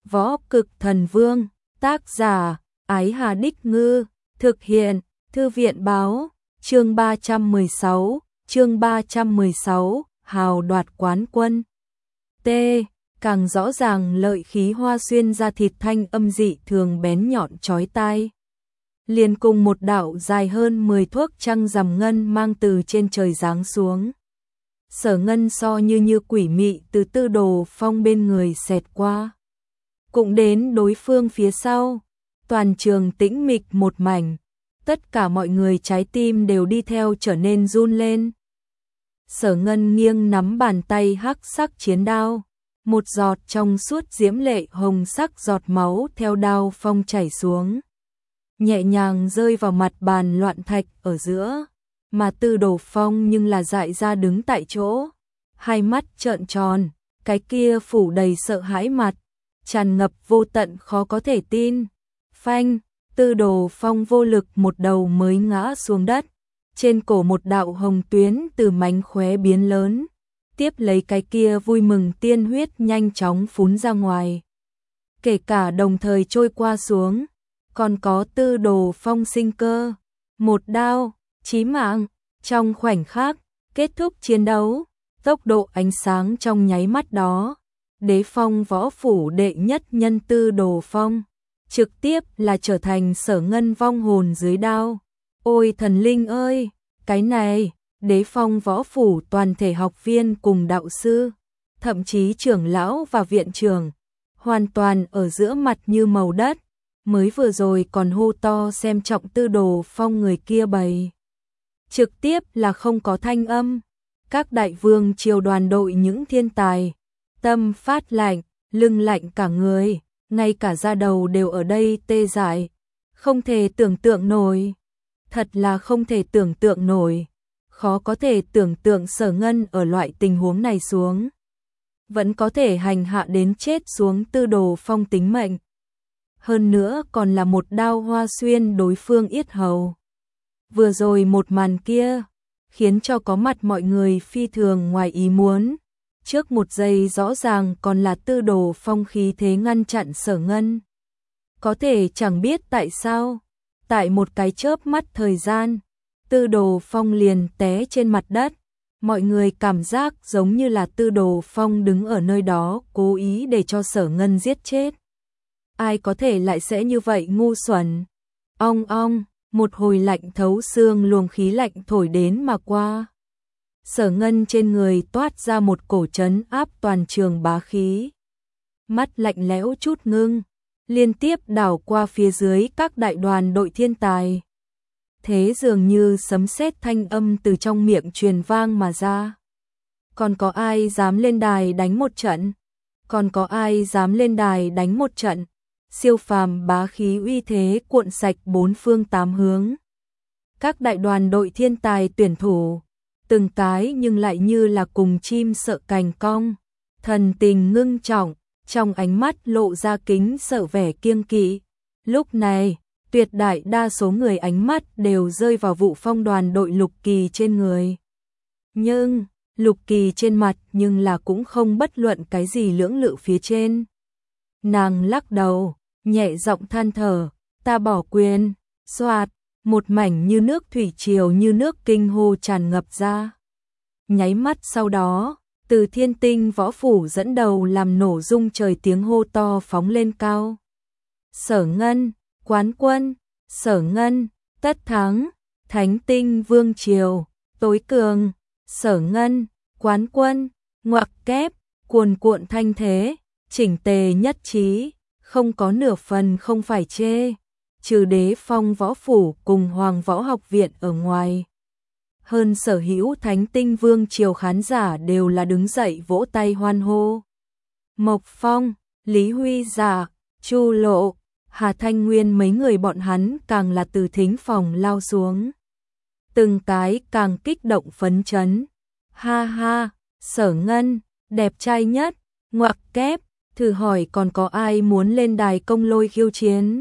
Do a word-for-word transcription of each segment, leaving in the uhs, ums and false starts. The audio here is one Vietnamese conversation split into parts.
Võ Cực Thần Vương, tác giả, Ái Hà Đích Ngư, thực hiện, Thư viện Báo, chương ba trăm mười sáu, chương ba trăm mười sáu, hào đoạt quán quân. T. Càng rõ ràng lợi khí hoa xuyên ra thịt thanh âm dị thường bén nhọn chói tai. Liền cùng một đạo dài hơn mười thước trăng rằm ngân mang từ trên trời giáng xuống. Sở Ngân so như như quỷ mị từ Tư Đồ Phong bên người xẹt qua. Cũng đến đối phương phía sau, toàn trường tĩnh mịch một mảnh, tất cả mọi người trái tim đều đi theo trở nên run lên. Sở Ngân nghiêng nắm bàn tay hắc sắc chiến đao, một giọt trong suốt diễm lệ hồng sắc giọt máu theo đao phong chảy xuống, nhẹ nhàng rơi vào mặt bàn loạn thạch ở giữa, mà Tư Đồ Phong nhưng là dại ra đứng tại chỗ, hai mắt trợn tròn, cái kia phủ đầy sợ hãi mặt, tràn ngập vô tận khó có thể tin. Phanh, Tư Đồ Phong vô lực một đầu mới ngã xuống đất, trên cổ một đạo hồng tuyến từ mánh khóe biến lớn, tiếp lấy cái kia vui mừng tiên huyết nhanh chóng phún ra ngoài. Kể cả đồng thời trôi qua xuống, còn có Tư Đồ Phong sinh cơ, một đao, chí mạng, trong khoảnh khắc, kết thúc chiến đấu, tốc độ ánh sáng trong nháy mắt đó. Đế Phong võ phủ đệ nhất nhân Tư Đồ Phong, trực tiếp là trở thành Sở Ngân vong hồn dưới đao. Ôi thần linh ơi, cái này, Đế Phong võ phủ toàn thể học viên cùng đạo sư, thậm chí trưởng lão và viện trưởng, hoàn toàn ở giữa mặt như màu đất, mới vừa rồi còn hô to xem trọng Tư Đồ Phong người kia bày. Trực tiếp là không có thanh âm, các đại vương triều đoàn đội những thiên tài, tâm phát lạnh, lưng lạnh cả người, ngay cả da đầu đều ở đây tê dại, không thể tưởng tượng nổi, thật là không thể tưởng tượng nổi, khó có thể tưởng tượng Sở Ngân ở loại tình huống này xuống, vẫn có thể hành hạ đến chết xuống Tư Đồ Phong tính mệnh. Hơn nữa còn là một đao hoa xuyên đối phương yết hầu. Vừa rồi một màn kia, khiến cho có mặt mọi người phi thường ngoài ý muốn. Trước một giây rõ ràng còn là Tư Đồ Phong khí thế ngăn chặn Sở Ngân. Có thể chẳng biết tại sao, tại một cái chớp mắt thời gian, Tư Đồ Phong liền té trên mặt đất. Mọi người cảm giác giống như là Tư Đồ Phong đứng ở nơi đó cố ý để cho Sở Ngân giết chết. Ai có thể lại sẽ như vậy ngu xuẩn. Ong ong, một hồi lạnh thấu xương luồng khí lạnh thổi đến mà qua. Sở Ngân trên người toát ra một cổ trấn áp toàn trường bá khí. Mắt lạnh lẽo chút ngưng, liên tiếp đảo qua phía dưới các đại đoàn đội thiên tài. Thế dường như sấm sét thanh âm từ trong miệng truyền vang mà ra. Còn có ai dám lên đài đánh một trận? Còn có ai dám lên đài đánh một trận? Siêu phàm bá khí uy thế cuộn sạch bốn phương tám hướng. Các đại đoàn đội thiên tài tuyển thủ, từng cái nhưng lại như là cùng chim sợ cành cong, thần tình ngưng trọng, trong ánh mắt lộ ra kính sợ vẻ kiêng kỵ. Lúc này, tuyệt đại đa số người ánh mắt đều rơi vào Vũ Phong đoàn đội Lục Kỳ trên người. Nhưng, Lục Kỳ trên mặt nhưng là cũng không bất luận cái gì lưỡng lự phía trên. Nàng lắc đầu, nhẹ giọng than thở, ta bỏ quyền, xoạt, một mảnh như nước thủy triều như nước kinh hô tràn ngập ra. Nháy mắt sau đó, từ Thiên Tinh võ phủ dẫn đầu làm nổ rung trời tiếng hô to phóng lên cao. Sở Ngân, quán quân, Sở Ngân, tất thắng, Thánh Tinh vương triều, tối cường, Sở Ngân, quán quân, ngoặc kép, cuồn cuộn thanh thế, chỉnh tề nhất trí, không có nửa phần không phải chê, trừ Đế Phong võ phủ cùng Hoàng võ học viện ở ngoài. Hơn sở hữu Thánh Tinh vương triều khán giả đều là đứng dậy vỗ tay hoan hô. Mộc Phong, Lý Huy Giả, Chu Lộ, Hà Thanh Nguyên mấy người bọn hắn càng là từ thính phòng lao xuống. Từng cái càng kích động phấn chấn. Ha ha, Sở Ngân, đẹp trai nhất, ngoặc kép, thử hỏi còn có ai muốn lên đài công lôi khiêu chiến.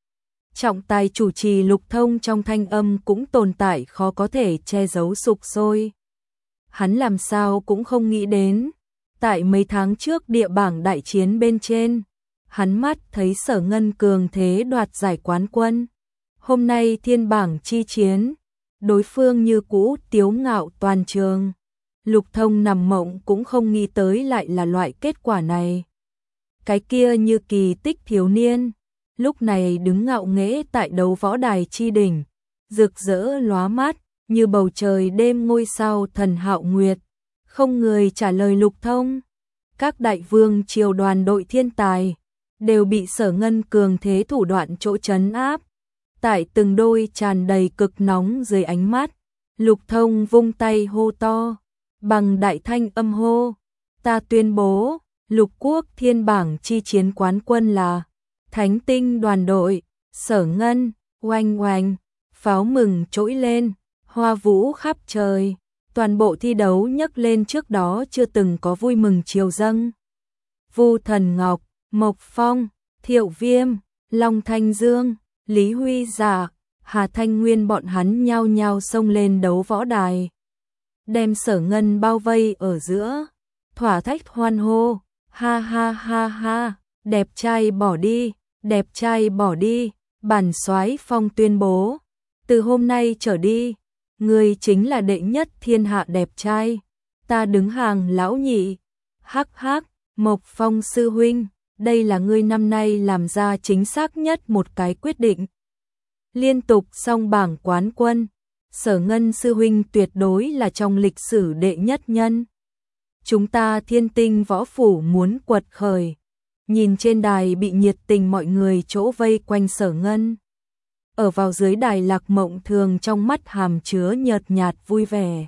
Trọng tài chủ trì Lục Thông trong thanh âm cũng tồn tại khó có thể che giấu sục sôi. Hắn làm sao cũng không nghĩ đến, tại mấy tháng trước địa bảng đại chiến bên trên, hắn mắt thấy Sở Ngân cường thế đoạt giải quán quân. Hôm nay thiên bảng chi chiến, đối phương như cũ tiếu ngạo toàn trường. Lục Thông nằm mộng cũng không nghĩ tới lại là loại kết quả này. Cái kia như kỳ tích thiếu niên, lúc này đứng ngạo nghễ tại đấu võ đài chi đỉnh, rực rỡ lóa mắt, như bầu trời đêm ngôi sao thần hạo nguyệt. Không người trả lời Lục Thông. Các đại vương triều đoàn đội thiên tài đều bị Sở Ngân cường thế thủ đoạn chỗ trấn áp. Tại từng đôi tràn đầy cực nóng dưới ánh mắt, Lục Thông vung tay hô to, bằng đại thanh âm hô, ta tuyên bố, lục quốc thiên bảng chi chiến quán quân là Thánh Tinh đoàn đội, Sở Ngân. Oanh oanh, pháo mừng trỗi lên, hoa vũ khắp trời, toàn bộ thi đấu nhấc lên trước đó chưa từng có vui mừng triều dâng. Vu Thần Ngọc, Mộc Phong, Thiệu Viêm, Long Thanh Dương, Lý Huy Dạ, Hà Thanh Nguyên bọn hắn nhao nhao xông lên đấu võ đài, đem Sở Ngân bao vây ở giữa, thỏa thích hoan hô, ha ha ha ha, đẹp trai bỏ đi, đẹp trai bỏ đi. Bản soái Phong tuyên bố, từ hôm nay trở đi, người chính là đệ nhất thiên hạ đẹp trai, ta đứng hàng lão nhị. Hắc hắc, Mộc Phong sư huynh, đây là ngươi năm nay làm ra chính xác nhất một cái quyết định. Liên tục song bảng quán quân, Sở Ngân sư huynh tuyệt đối là trong lịch sử đệ nhất nhân. Chúng ta Thiên Tinh võ phủ muốn quật khởi. Nhìn trên đài bị nhiệt tình mọi người chỗ vây quanh Sở Ngân. Ở vào dưới đài Lạc Mộng Thường trong mắt hàm chứa nhợt nhạt vui vẻ.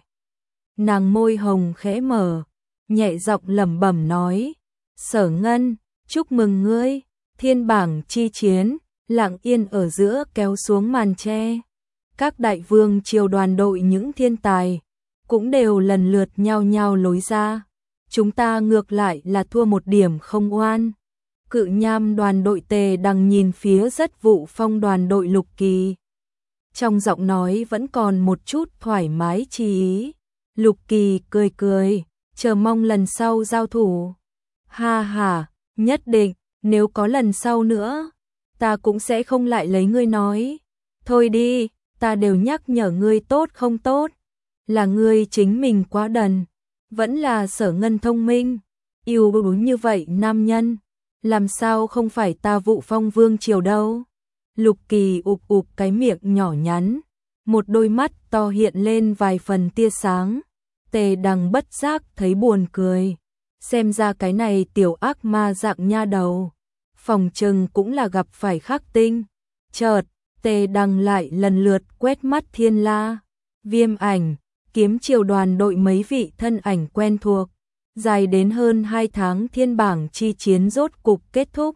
Nàng môi hồng khẽ mở, nhẹ giọng lẩm bẩm nói, Sở Ngân, chúc mừng ngươi, thiên bảng chi chiến, lặng yên ở giữa kéo xuống màn che. Các đại vương triều đoàn đội những thiên tài, cũng đều lần lượt nhao nhao lối ra. Chúng ta ngược lại là thua một điểm không oan. Cự Nham đoàn đội Tề Đằng nhìn phía Rất Vụ Phong đoàn đội Lục Kỳ. Trong giọng nói vẫn còn một chút thoải mái chi ý. Lục Kỳ cười cười, chờ mong lần sau giao thủ. Ha ha, nhất định, nếu có lần sau nữa, ta cũng sẽ không lại lấy ngươi nói. Thôi đi, ta đều nhắc nhở ngươi tốt không tốt. Là ngươi chính mình quá đần. Vẫn là Sở Ngân thông minh, yêu đuối như vậy nam nhân. Làm sao không phải ta Vụ Phong vương triều đâu. Lục Kỳ ụp ụp cái miệng nhỏ nhắn, một đôi mắt to hiện lên vài phần tia sáng. Tề Đằng bất giác thấy buồn cười, xem ra cái này tiểu ác ma dạng nha đầu, phòng trừng cũng là gặp phải khắc tinh. Chợt, Tề Đằng lại lần lượt quét mắt Thiên La, Viêm Ảnh, Kiếm triều đoàn đội mấy vị thân ảnh quen thuộc. Dài đến hơn hai tháng thiên bảng chi chiến rốt cục kết thúc.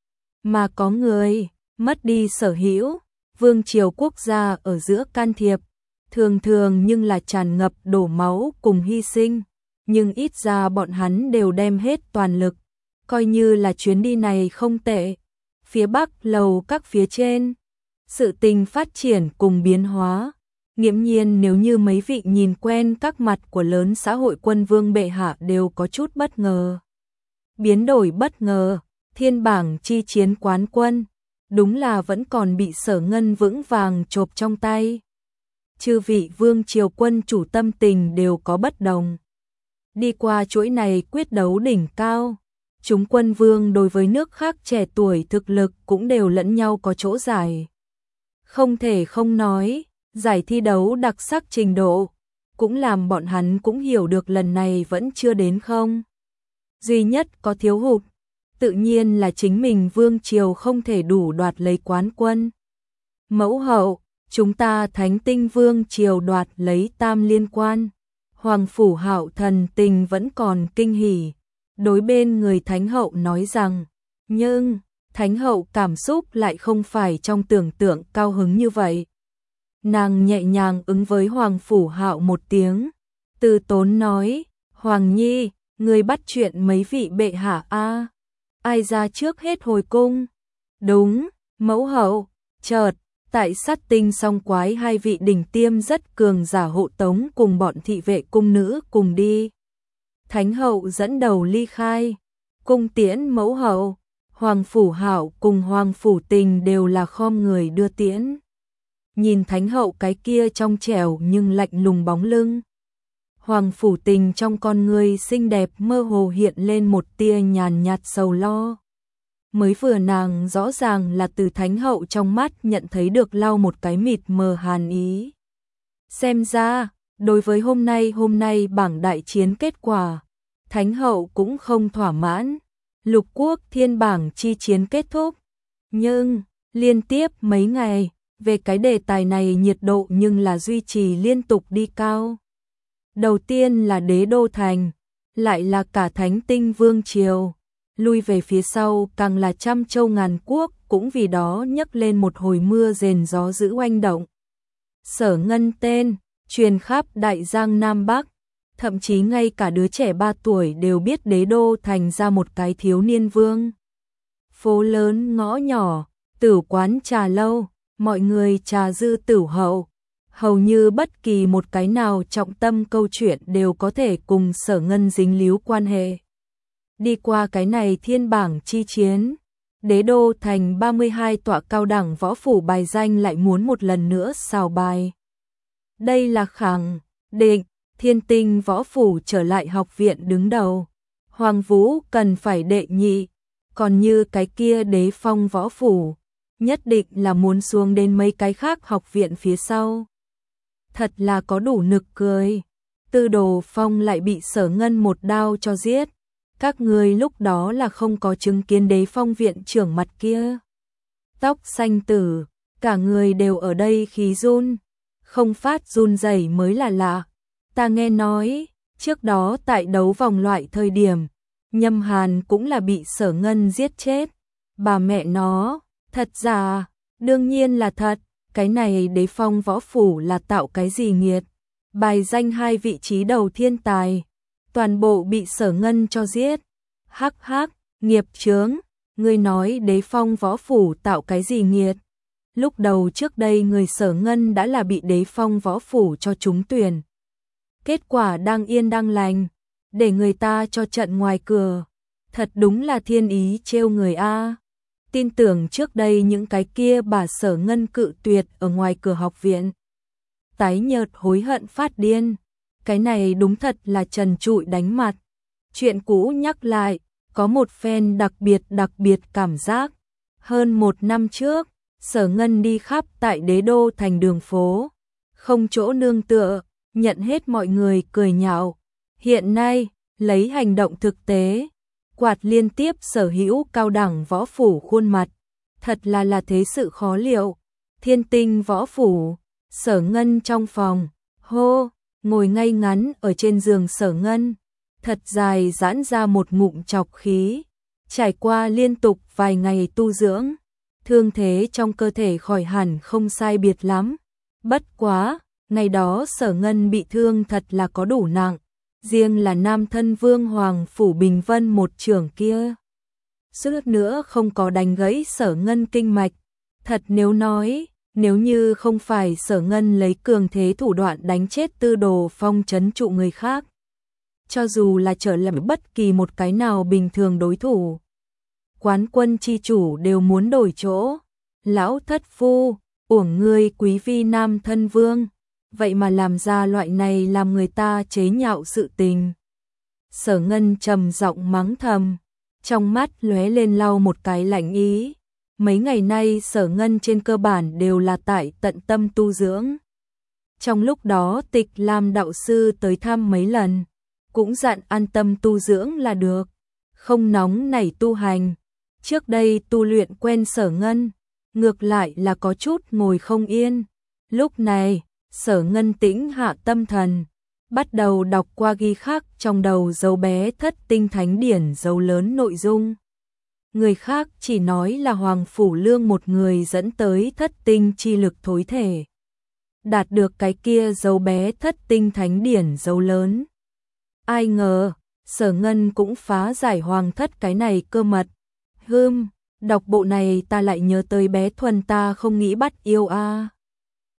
Mà có người mất đi sở hữu, vương triều quốc gia ở giữa can thiệp, thường thường nhưng là tràn ngập đổ máu cùng hy sinh, nhưng ít ra bọn hắn đều đem hết toàn lực, coi như là chuyến đi này không tệ. Phía Bắc lầu các phía trên, sự tình phát triển cùng biến hóa. Nghiễm nhiên nếu như mấy vị nhìn quen các mặt của lớn xã hội quân vương bệ hạ đều có chút bất ngờ. Biến đổi bất ngờ, thiên bảng chi chiến quán quân, đúng là vẫn còn bị Sở Ngân vững vàng chộp trong tay. Chư vị vương triều quân chủ tâm tình đều có bất đồng. Đi qua chuỗi này quyết đấu đỉnh cao, chúng quân vương đối với nước khác trẻ tuổi thực lực cũng đều lẫn nhau có chỗ giải. Không thể không nói, giải thi đấu đặc sắc trình độ, cũng làm bọn hắn cũng hiểu được lần này vẫn chưa đến không. Duy nhất có thiếu hụt, tự nhiên là chính mình vương triều không thể đủ đoạt lấy quán quân. Mẫu hậu, chúng ta Thánh Tinh vương triều đoạt lấy tam liên quan. Hoàng phủ Hạo Thần tình vẫn còn kinh hỉ, đối bên người Thánh hậu nói rằng, nhưng Thánh hậu cảm xúc lại không phải trong tưởng tượng cao hứng như vậy. Nàng nhẹ nhàng ứng với Hoàng phủ Hạo một tiếng, từ tốn nói, Hoàng Nhi, người bắt chuyện mấy vị bệ hạ a, ai ra trước hết hồi cung? Đúng, mẫu hậu. Chợt, tại Sát Tinh Song Quái hai vị đỉnh tiêm rất cường giả hộ tống cùng bọn thị vệ cung nữ cùng đi. Thánh hậu dẫn đầu ly khai, cung tiễn mẫu hậu. Hoàng Phủ Hạo cùng Hoàng Phủ Tình đều là khom người đưa tiễn. Nhìn Thánh hậu cái kia trong trẻo nhưng lạnh lùng bóng lưng. Hoàng Phủ Tình trong con người xinh đẹp mơ hồ hiện lên một tia nhàn nhạt sầu lo. Mới vừa nàng rõ ràng là từ Thánh hậu trong mắt nhận thấy được lau một cái mịt mờ hàn ý. Xem ra, đối với hôm nay hôm nay bảng đại chiến kết quả, Thánh hậu cũng không thỏa mãn. Lục quốc thiên bảng chi chiến kết thúc. Nhưng, liên tiếp mấy ngày, về cái đề tài này nhiệt độ nhưng là duy trì liên tục đi cao. Đầu tiên là đế đô thành, lại là cả Thánh Tinh Vương Triều. Lui về phía sau càng là trăm châu ngàn quốc cũng vì đó nhấc lên một hồi mưa rền gió dữ oanh động. Sở Ngân tên, truyền khắp Đại Giang Nam Bắc, thậm chí ngay cả đứa trẻ ba tuổi đều biết đế đô thành ra một cái thiếu niên vương. Phố lớn ngõ nhỏ, tử quán trà lâu, mọi người trà dư tửu hậu. Hầu như bất kỳ một cái nào trọng tâm câu chuyện đều có thể cùng Sở Ngân dính líu quan hệ. Đi qua cái này thiên bảng chi chiến, đế đô thành ba mươi hai tọa cao đẳng võ phủ bài danh lại muốn một lần nữa xào bài. Đây là khẳng định Thiên Tinh võ phủ trở lại học viện đứng đầu. Hoàng Vũ cần phải đệ nhị, còn như cái kia Đế Phong võ phủ, nhất định là muốn xuống đến mấy cái khác học viện phía sau. Thật là có đủ nực cười. Tư Đồ Phong lại bị Sở Ngân một đao cho giết. Các người lúc đó là không có chứng kiến Đế Phong viện trưởng mặt kia. Tóc xanh tử, cả người đều ở đây khí run, không phát run rẩy mới là lạ. Ta nghe nói, trước đó tại đấu vòng loại thời điểm, Nhâm Hàn cũng là bị Sở Ngân giết chết. Bà mẹ nó, thật giả, đương nhiên là thật, cái này Đế Phong võ phủ là tạo cái gì nghiệt. Bài danh hai vị trí đầu thiên tài, toàn bộ bị Sở Ngân cho giết. Hắc hắc, nghiệp chướng, ngươi nói Đế Phong võ phủ tạo cái gì nghiệt. Lúc đầu trước đây người Sở Ngân đã là bị Đế Phong võ phủ cho trúng tuyển. Kết quả đang yên đang lành, để người ta cho trận ngoài cửa. Thật đúng là thiên ý trêu người a. Tin tưởng trước đây những cái kia bà Sở Ngân cự tuyệt ở ngoài cửa học viện. Tái nhợt hối hận phát điên. Cái này đúng thật là trần trụi đánh mặt. Chuyện cũ nhắc lại, có một phen đặc biệt đặc biệt cảm giác. Hơn một năm trước, Sở Ngân đi khắp tại đế đô thành đường phố. Không chỗ nương tựa, nhận hết mọi người cười nhạo. Hiện nay, lấy hành động thực tế, quạt liên tiếp sở hữu cao đẳng võ phủ khuôn mặt. Thật là là thế sự khó liệu. Thiên Tinh võ phủ, Sở Ngân trong phòng, hô, ngồi ngay ngắn ở trên giường Sở Ngân. Thật dài giãn ra một ngụm trọc khí. Trải qua liên tục vài ngày tu dưỡng, thương thế trong cơ thể khỏi hẳn không sai biệt lắm. Bất quá, ngày đó Sở Ngân bị thương thật là có đủ nặng. Riêng là nam thân Vương Hoàng Phủ Bình Vân một trưởng kia, suýt nữa không có đánh gãy Sở Ngân kinh mạch. Thật nếu nói, nếu như không phải Sở Ngân lấy cường thế thủ đoạn đánh chết Tư Đồ Phong trấn trụ người khác, cho dù là trở lại bất kỳ một cái nào bình thường đối thủ, quán quân chi chủ đều muốn đổi chỗ. Lão thất phu, uổng ngươi quý vi nam thân vương, vậy mà làm ra loại này làm người ta chế nhạo sự tình. Sở Ngân trầm giọng mắng thầm, trong mắt lóe lên lau một cái lạnh ý. Mấy ngày nay Sở Ngân trên cơ bản đều là tại tận tâm tu dưỡng. Trong lúc đó Tịch Lam đạo sư tới thăm mấy lần, cũng dặn an tâm tu dưỡng là được, không nóng nảy tu hành. Trước đây tu luyện quen Sở Ngân, ngược lại là có chút ngồi không yên. Lúc này, Sở Ngân tĩnh hạ tâm thần, bắt đầu đọc qua ghi khắc trong đầu dấu bé Thất Tinh Thánh Điển dấu lớn nội dung. Người khác chỉ nói là Hoàng Phủ Lương một người dẫn tới thất tinh chi lực thối thể, đạt được cái kia dấu bé Thất Tinh Thánh Điển dấu lớn. Ai ngờ, Sở Ngân cũng phá giải hoàng thất cái này cơ mật. Hừm, đọc bộ này ta lại nhớ tới bé Thuần ta không nghĩ bắt yêu a.